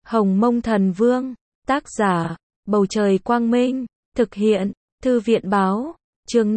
Hồng Mông Thần Vương, tác giả, Bầu Trời Quang Minh, thực hiện, Thư viện Báo, chương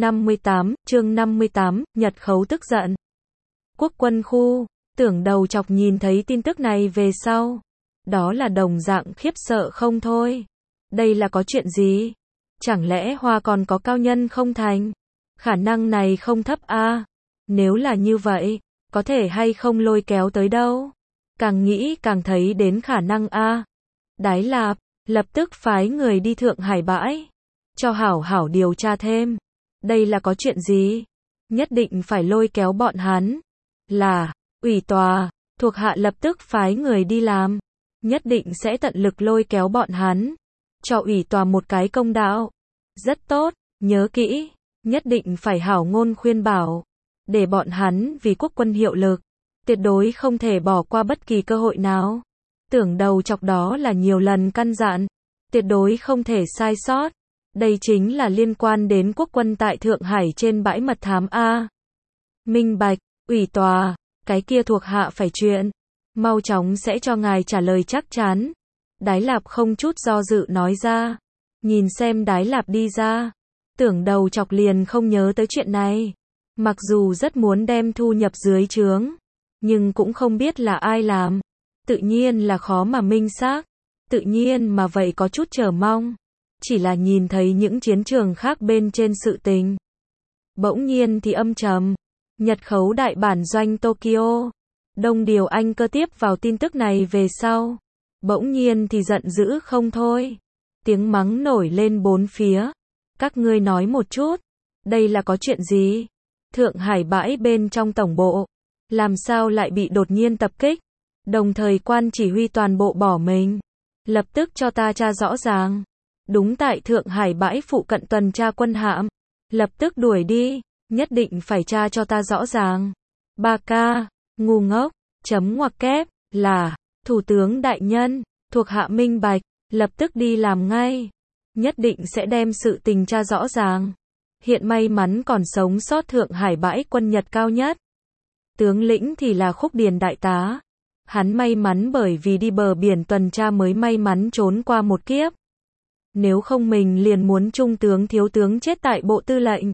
58, Nhật Khấu tức giận. Quốc quân khu, Tưởng Đầu Chọc nhìn thấy tin tức này về sau. Đó là đồng dạng khiếp sợ không thôi. Đây là có chuyện gì? Chẳng lẽ Hoa còn có cao nhân không thành? Khả năng này không thấp a. Nếu là như vậy, có thể hay không lôi kéo tới đâu? Càng nghĩ càng thấy đến khả năng a. Đái Lạp, lập tức phái người đi Thượng Hải bãi. Cho hảo hảo điều tra thêm. Đây là có chuyện gì? Nhất định phải lôi kéo bọn hắn. Là, ủy tòa, thuộc hạ lập tức phái người đi làm. Nhất định sẽ tận lực lôi kéo bọn hắn. Cho ủy tòa một cái công đạo. Rất tốt, nhớ kỹ. Nhất định phải hảo ngôn khuyên bảo. Để bọn hắn vì quốc quân hiệu lực. Tuyệt đối không thể bỏ qua bất kỳ cơ hội nào. Tưởng Đầu Chọc đó là nhiều lần căn dặn. Tuyệt đối không thể sai sót. Đây chính là liên quan đến quốc quân tại Thượng Hải trên bãi mật thám A. Minh bạch, ủy tòa, cái kia thuộc hạ phải chuyện. Mau chóng sẽ cho ngài trả lời chắc chắn. Đái Lạp không chút do dự nói ra. Nhìn xem Đái Lạp đi ra. Tưởng Đầu Chọc liền không nhớ tới chuyện này. Mặc dù rất muốn đem thu nhập dưới trướng. Nhưng cũng không biết là ai làm. Tự nhiên là khó mà minh xác. Tự nhiên mà vậy có chút chờ mong. Chỉ là nhìn thấy những chiến trường khác bên trên sự tình. Bỗng nhiên thì âm trầm. Nhật Khấu đại bản doanh Tokyo. Đông Điều Anh Cơ tiếp vào tin tức này về sau. Bỗng nhiên thì giận dữ không thôi. Tiếng mắng nổi lên bốn phía. Các ngươi nói một chút. Đây là có chuyện gì? Thượng Hải bãi bên trong tổng bộ. Làm sao lại bị đột nhiên tập kích? Đồng thời quan chỉ huy toàn bộ bỏ mình. Lập tức cho ta tra rõ ràng. Đúng tại Thượng Hải bãi phụ cận tuần tra quân hạm. Lập tức đuổi đi. Nhất định phải tra cho ta rõ ràng. Ba ca, ngu ngốc, chấm ngoặc kép, là, thủ tướng đại nhân, thuộc hạ minh bạch, lập tức đi làm ngay. Nhất định sẽ đem sự tình tra rõ ràng. Hiện may mắn còn sống sót Thượng Hải bãi quân Nhật cao nhất. Tướng lĩnh thì là Khúc Điền đại tá. Hắn may mắn bởi vì đi bờ biển tuần tra mới may mắn trốn qua một kiếp. Nếu không mình liền muốn trung tướng thiếu tướng chết tại bộ tư lệnh.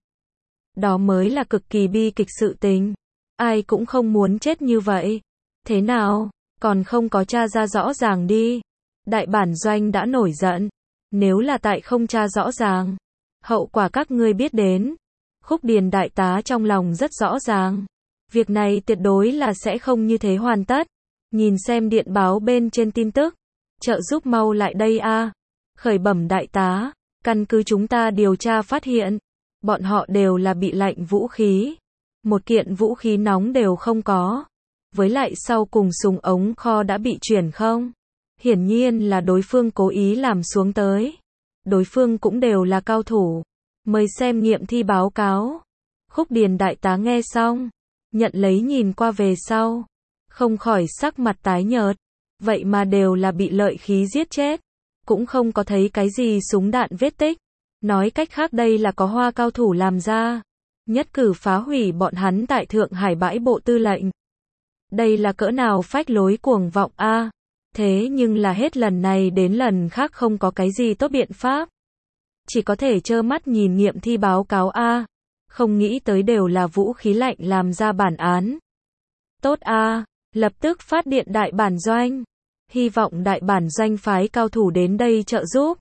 Đó mới là cực kỳ bi kịch sự tình. Ai cũng không muốn chết như vậy. Thế nào, còn không có tra ra rõ ràng đi. Đại bản doanh đã nổi giận. Nếu là tại không tra rõ ràng, hậu quả các ngươi biết đến. Khúc Điền đại tá trong lòng rất rõ ràng. Việc này tuyệt đối là sẽ không như thế hoàn tất. Nhìn xem điện báo bên trên tin tức. Trợ giúp mau lại đây a. Khởi bẩm đại tá, căn cứ chúng ta điều tra phát hiện. Bọn họ đều là bị lạnh vũ khí. Một kiện vũ khí nóng đều không có. Với lại sau cùng súng ống kho đã bị chuyển không. Hiển nhiên là đối phương cố ý làm xuống tới. Đối phương cũng đều là cao thủ. Mời xem nghiệm thi báo cáo. Khúc Điền đại tá nghe xong. Nhận lấy nhìn qua về sau. Không khỏi sắc mặt tái nhợt. Vậy mà đều là bị lợi khí giết chết. Cũng không có thấy cái gì súng đạn vết tích. Nói cách khác đây là có Hoa cao thủ làm ra. Nhất cử phá hủy bọn hắn tại Thượng Hải bãi bộ tư lệnh. Đây là cỡ nào phách lối cuồng vọng a. Thế nhưng là hết lần này đến lần khác không có cái gì tốt biện pháp. Chỉ có thể trơ mắt nhìn nghiệm thi báo cáo a. Không nghĩ tới đều là vũ khí lạnh làm ra bản án. Tốt a, lập tức phát điện đại bản doanh. Hy vọng đại bản doanh phái cao thủ đến đây trợ giúp.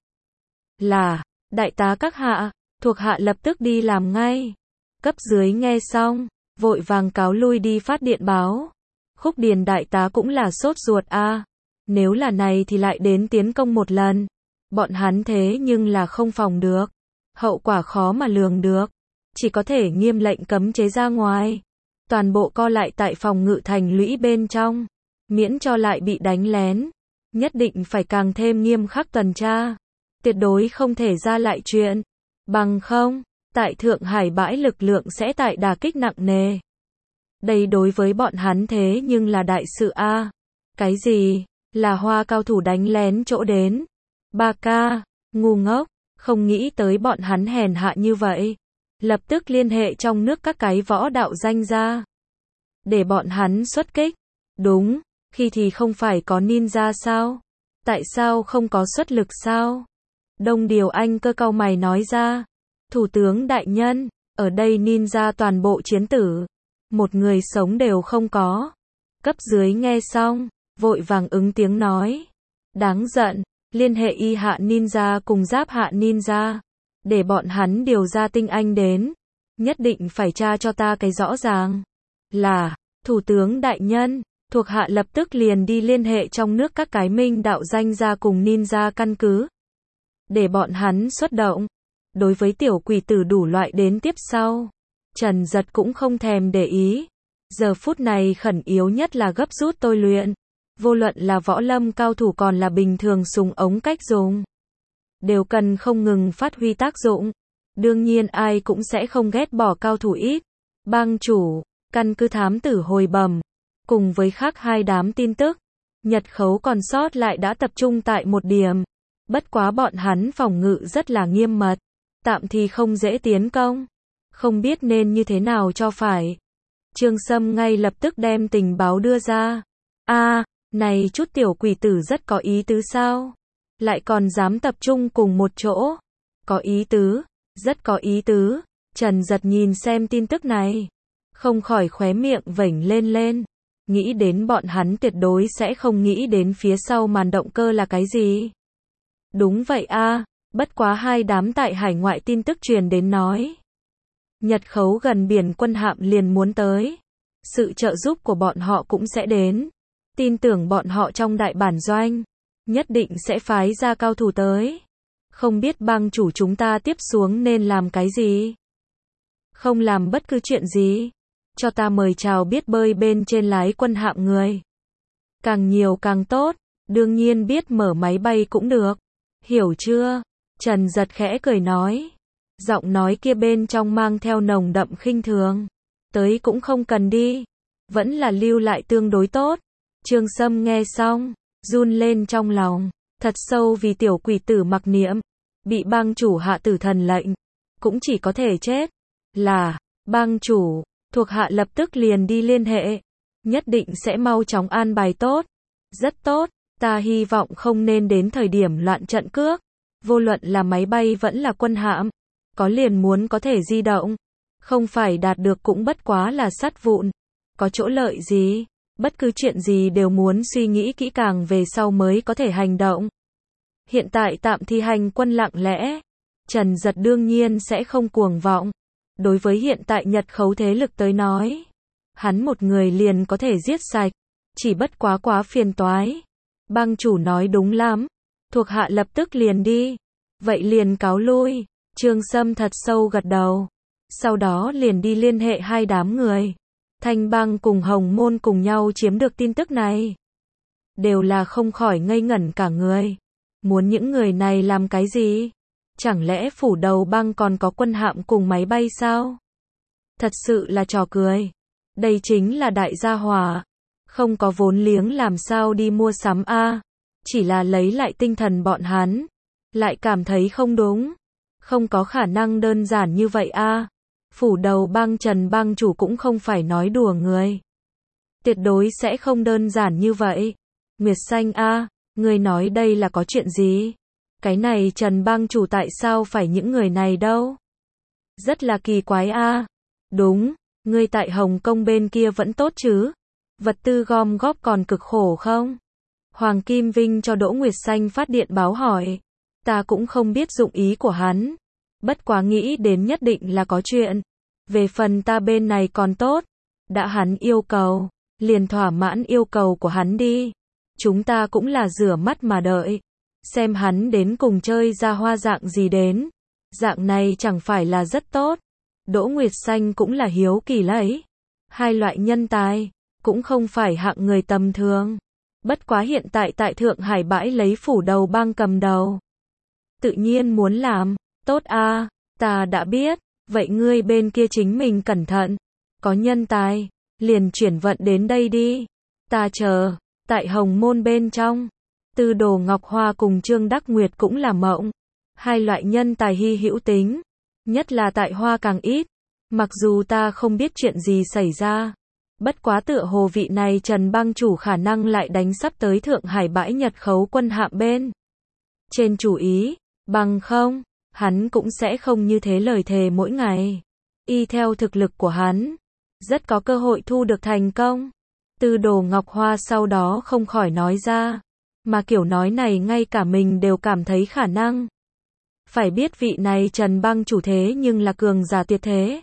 Là, đại tá các hạ, thuộc hạ lập tức đi làm ngay. Cấp dưới nghe xong, vội vàng cáo lui đi phát điện báo. Khúc Điền đại tá cũng là sốt ruột a. Nếu là này thì lại đến tiến công một lần. Bọn hắn thế nhưng là không phòng được. Hậu quả khó mà lường được. Chỉ có thể nghiêm lệnh cấm chế ra ngoài. Toàn bộ co lại tại phòng ngự thành lũy bên trong. Miễn cho lại bị đánh lén. Nhất định phải càng thêm nghiêm khắc tuần tra. Tuyệt đối không thể ra lại chuyện. Bằng không, tại Thượng Hải bãi lực lượng sẽ tại đả kích nặng nề. Đây đối với bọn hắn thế nhưng là đại sự a. Cái gì? Là Hoa cao thủ đánh lén chỗ đến. Ba ca, ngu ngốc, không nghĩ tới bọn hắn hèn hạ như vậy. Lập tức liên hệ trong nước các cái võ đạo danh gia. Để bọn hắn xuất kích. Đúng, khi thì không phải có ninja sao? Tại sao không có xuất lực sao? Đông Điều Anh Cơ cau mày nói ra. Thủ tướng đại nhân, ở đây ninja toàn bộ chiến tử. Một người sống đều không có. Cấp dưới nghe xong, vội vàng ứng tiếng nói. Đáng giận, liên hệ y hạ ninja cùng giáp hạ ninja. Để bọn hắn điều ra tinh anh đến. Nhất định phải tra cho ta cái rõ ràng. Là, thủ tướng đại nhân, thuộc hạ lập tức liền đi liên hệ trong nước các cái minh đạo danh gia cùng ninja căn cứ. Để bọn hắn xuất động. Đối với tiểu quỷ tử đủ loại đến tiếp sau. Trần Giật cũng không thèm để ý. Giờ phút này khẩn yếu nhất là gấp rút tôi luyện. Vô luận là võ lâm cao thủ còn là bình thường súng ống cách dùng. Đều cần không ngừng phát huy tác dụng. Đương nhiên ai cũng sẽ không ghét bỏ cao thủ ít. Bang chủ, căn cứ thám tử hồi bẩm. Cùng với khác hai đám tin tức. Nhật Khấu còn sót lại đã tập trung tại một điểm. Bất quá bọn hắn phòng ngự rất là nghiêm mật. Tạm thì không dễ tiến công. Không biết nên như thế nào cho phải. Trương Sâm ngay lập tức đem tình báo đưa ra. Này chút tiểu quỷ tử rất có ý tứ sao? Lại còn dám tập trung cùng một chỗ. Có ý tứ, rất có ý tứ. Trần Giật nhìn xem tin tức này. Không khỏi khóe miệng vểnh lên. Nghĩ đến bọn hắn tuyệt đối sẽ không nghĩ đến phía sau màn động cơ là cái gì. Đúng vậy bất quá hai đám tại hải ngoại tin tức truyền đến nói. Nhật Khấu gần biển quân hạm liền muốn tới. Sự trợ giúp của bọn họ cũng sẽ đến. Tin tưởng bọn họ trong đại bản doanh. Nhất định sẽ phái ra cao thủ tới. Không biết bang chủ chúng ta tiếp xuống nên làm cái gì? Không làm bất cứ chuyện gì. Cho ta mời chào biết bơi bên trên lái quân hạm người. Càng nhiều càng tốt. Đương nhiên biết mở máy bay cũng được. Hiểu chưa? Trần Giật khẽ cười nói. Giọng nói kia bên trong mang theo nồng đậm khinh thường. Tới cũng không cần đi. Vẫn là lưu lại tương đối tốt. Trương Sâm nghe xong, run lên trong lòng. Thật sâu vì tiểu quỷ tử mặc niệm. Bị bang chủ hạ tử thần lệnh. Cũng chỉ có thể chết. Là, bang chủ, thuộc hạ lập tức liền đi liên hệ. Nhất định sẽ mau chóng an bài tốt. Rất tốt, ta hy vọng không nên đến thời điểm loạn trận cước. Vô luận là máy bay vẫn là quân hạm. Có liền muốn có thể di động. Không phải đạt được cũng bất quá là sắt vụn. Có chỗ lợi gì? Bất cứ chuyện gì đều muốn suy nghĩ kỹ càng về sau mới có thể hành động. Hiện tại tạm thi hành quân lặng lẽ. Trần Giật đương nhiên sẽ không cuồng vọng. Đối với hiện tại Nhật Khấu thế lực tới nói. Hắn một người liền có thể giết sạch. Chỉ bất quá phiền toái. Bang chủ nói đúng lắm. Thuộc hạ lập tức liền đi. Vậy liền cáo lui. Trương Sâm thật sâu gật đầu. Sau đó liền đi liên hệ hai đám người. Thanh Bang cùng Hồng Môn cùng nhau chiếm được tin tức này. Đều là không khỏi ngây ngẩn cả người. Muốn những người này làm cái gì? Chẳng lẽ phủ đầu bang còn có quân hạm cùng máy bay sao? Thật sự là trò cười. Đây chính là đại gia hỏa. Không có vốn liếng làm sao đi mua sắm Chỉ là lấy lại tinh thần bọn hắn. Lại cảm thấy không đúng. Không có khả năng đơn giản như vậy Phủ đầu bang Trần bang chủ cũng không phải nói đùa người. Tuyệt đối sẽ không đơn giản như vậy. Nguyệt Xanh người nói đây là có chuyện gì? Cái này Trần bang chủ tại sao phải những người này đâu? Rất là kỳ quái Đúng, ngươi tại Hồng Kông bên kia vẫn tốt chứ? Vật tư gom góp còn cực khổ không? Hoàng Kim Vinh cho Đỗ Nguyệt Xanh phát điện báo hỏi. Ta cũng không biết dụng ý của hắn. Bất quá nghĩ đến nhất định là có chuyện. Về phần ta bên này còn tốt. Đã hắn yêu cầu, liền thỏa mãn yêu cầu của hắn đi. Chúng ta cũng là rửa mắt mà đợi. Xem hắn đến cùng chơi ra hoa dạng gì đến. Dạng này chẳng phải là rất tốt. Đỗ Nguyệt Xanh cũng là hiếu kỳ lấy. Hai loại nhân tài, cũng không phải hạng người tầm thường. Bất quá hiện tại tại Thượng Hải bãi lấy phủ đầu bang cầm đầu. Tự nhiên muốn làm, tốt ta đã biết, vậy ngươi bên kia chính mình cẩn thận. Có nhân tài, liền chuyển vận đến đây đi. Ta chờ, tại Hồng Môn bên trong. Tư Đồ Ngọc Hoa cùng Trương Đắc Nguyệt cũng là mộng. Hai loại nhân tài hy hữu tính. Nhất là tại Hoa càng ít. Mặc dù ta không biết chuyện gì xảy ra. Bất quá tựa hồ vị này Trần bang chủ khả năng lại đánh sắp tới Thượng Hải bãi Nhật khấu quân hạm bên trên chủ ý, bằng không, hắn cũng sẽ không như thế lời thề mỗi ngày. Y theo thực lực của hắn, rất có cơ hội thu được thành công. Tư Đồ Ngọc Hoa sau đó không khỏi nói ra, mà kiểu nói này ngay cả mình đều cảm thấy khả năng. Phải biết vị này Trần bang chủ thế nhưng là cường giả tuyệt thế.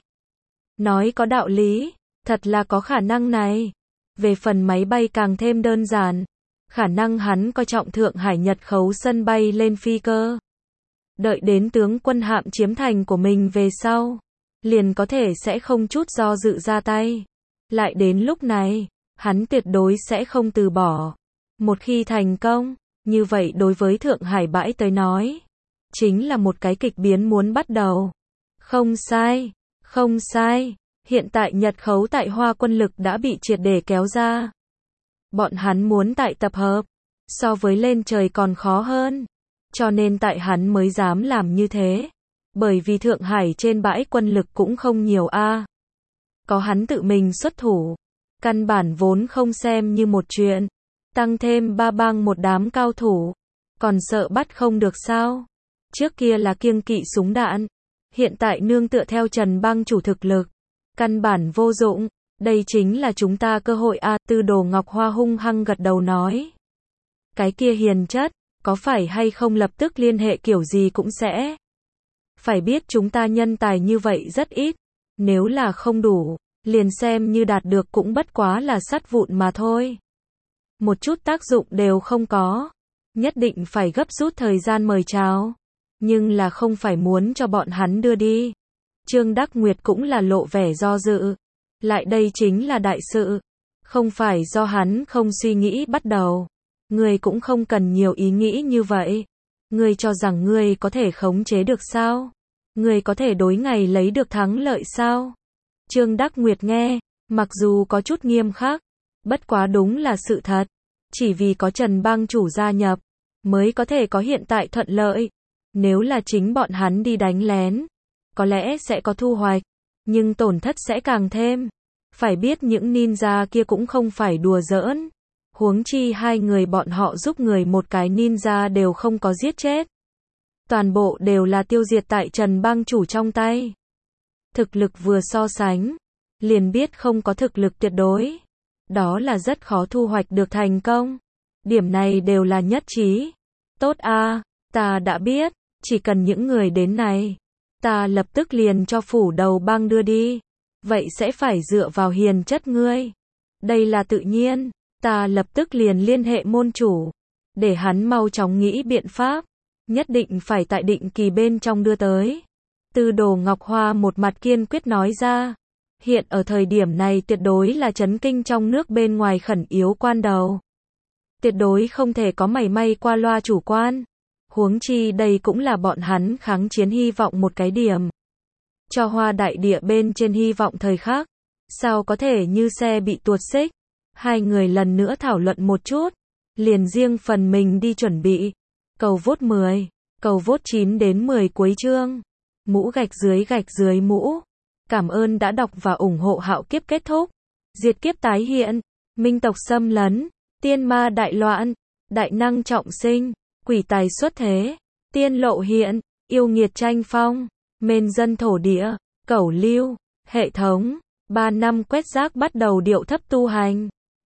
Nói có đạo lý, thật là có khả năng này. Về phần máy bay càng thêm đơn giản, khả năng hắn coi trọng Thượng Hải Nhật khấu sân bay lên phi cơ. Đợi đến tướng quân hạm chiếm thành của mình về sau, liền có thể sẽ không chút do dự ra tay. Lại đến lúc này, hắn tuyệt đối sẽ không từ bỏ. Một khi thành công, như vậy đối với Thượng Hải bãi tới nói, chính là một cái kịch biến muốn bắt đầu. Không sai, không sai, hiện tại Nhật khấu tại Hoa quân lực đã bị triệt để kéo ra. Bọn hắn muốn tại tập hợp, so với lên trời còn khó hơn. Cho nên tại hắn mới dám làm như thế. Bởi vì Thượng Hải trên bãi quân lực cũng không nhiều a. Có hắn tự mình xuất thủ, căn bản vốn không xem như một chuyện. Tăng thêm ba bang một đám cao thủ, còn sợ bắt không được sao? Trước kia là kiêng kỵ súng đạn, hiện tại nương tựa theo Trần bang chủ thực lực, căn bản vô dụng. Đây chính là chúng ta cơ hội a. Tư Đồ Ngọc Hoa hung hăng gật đầu nói. Cái kia hiền chất, có phải hay không lập tức liên hệ kiểu gì cũng sẽ. Phải biết chúng ta nhân tài như vậy rất ít, nếu là không đủ, liền xem như đạt được cũng bất quá là sắt vụn mà thôi. Một chút tác dụng đều không có, nhất định phải gấp rút thời gian mời chào, nhưng là không phải muốn cho bọn hắn đưa đi. Trương Đắc Nguyệt cũng là lộ vẻ do dự, lại đây chính là đại sự, không phải do hắn không suy nghĩ bắt đầu. Ngươi cũng không cần nhiều ý nghĩ như vậy. Ngươi cho rằng ngươi có thể khống chế được sao? Ngươi có thể đối ngày lấy được thắng lợi sao? Trương Đắc Nguyệt nghe, mặc dù có chút nghiêm khắc, bất quá đúng là sự thật. Chỉ vì có Trần bang chủ gia nhập, mới có thể có hiện tại thuận lợi. Nếu là chính bọn hắn đi đánh lén, có lẽ sẽ có thu hoạch, nhưng tổn thất sẽ càng thêm. Phải biết những ninja kia cũng không phải đùa giỡn. Huống chi hai người bọn họ giúp người một cái ninja đều không có giết chết. Toàn bộ đều là tiêu diệt tại Trần bang chủ trong tay. Thực lực vừa so sánh, liền biết không có thực lực tuyệt đối. Đó là rất khó thu hoạch được thành công. Điểm này đều là nhất trí. Tốt a, ta đã biết, chỉ cần những người đến này, ta lập tức liền cho phủ đầu bang đưa đi. Vậy sẽ phải dựa vào hiền chất ngươi. Đây là tự nhiên. Ta lập tức liền liên hệ môn chủ, để hắn mau chóng nghĩ biện pháp, nhất định phải tại định kỳ bên trong đưa tới. Tư Đồ Ngọc Hoa một mặt kiên quyết nói ra, hiện ở thời điểm này tuyệt đối là chấn kinh trong nước bên ngoài khẩn yếu quan đầu. Tuyệt đối không thể có mảy may qua loa chủ quan, huống chi đây cũng là bọn hắn kháng chiến hy vọng một cái điểm. Cho Hoa đại địa bên trên hy vọng thời khắc, sao có thể như xe bị tuột xích. Hai người lần nữa thảo luận một chút, liền riêng phần mình đi chuẩn bị. Cầu vote 10, cầu vote 9 đến 10 cuối chương. Mũ gạch dưới mũ. Cảm ơn đã đọc và ủng hộ Hạo Kiếp kết thúc. Diệt kiếp tái hiện, minh tộc xâm lấn, tiên ma đại loạn, đại năng trọng sinh, quỷ tài xuất thế, tiên lộ hiện, yêu nghiệt tranh phong, mên dân thổ địa, cẩu lưu, hệ thống. 3 năm quét rác bắt đầu điệu thấp tu hành.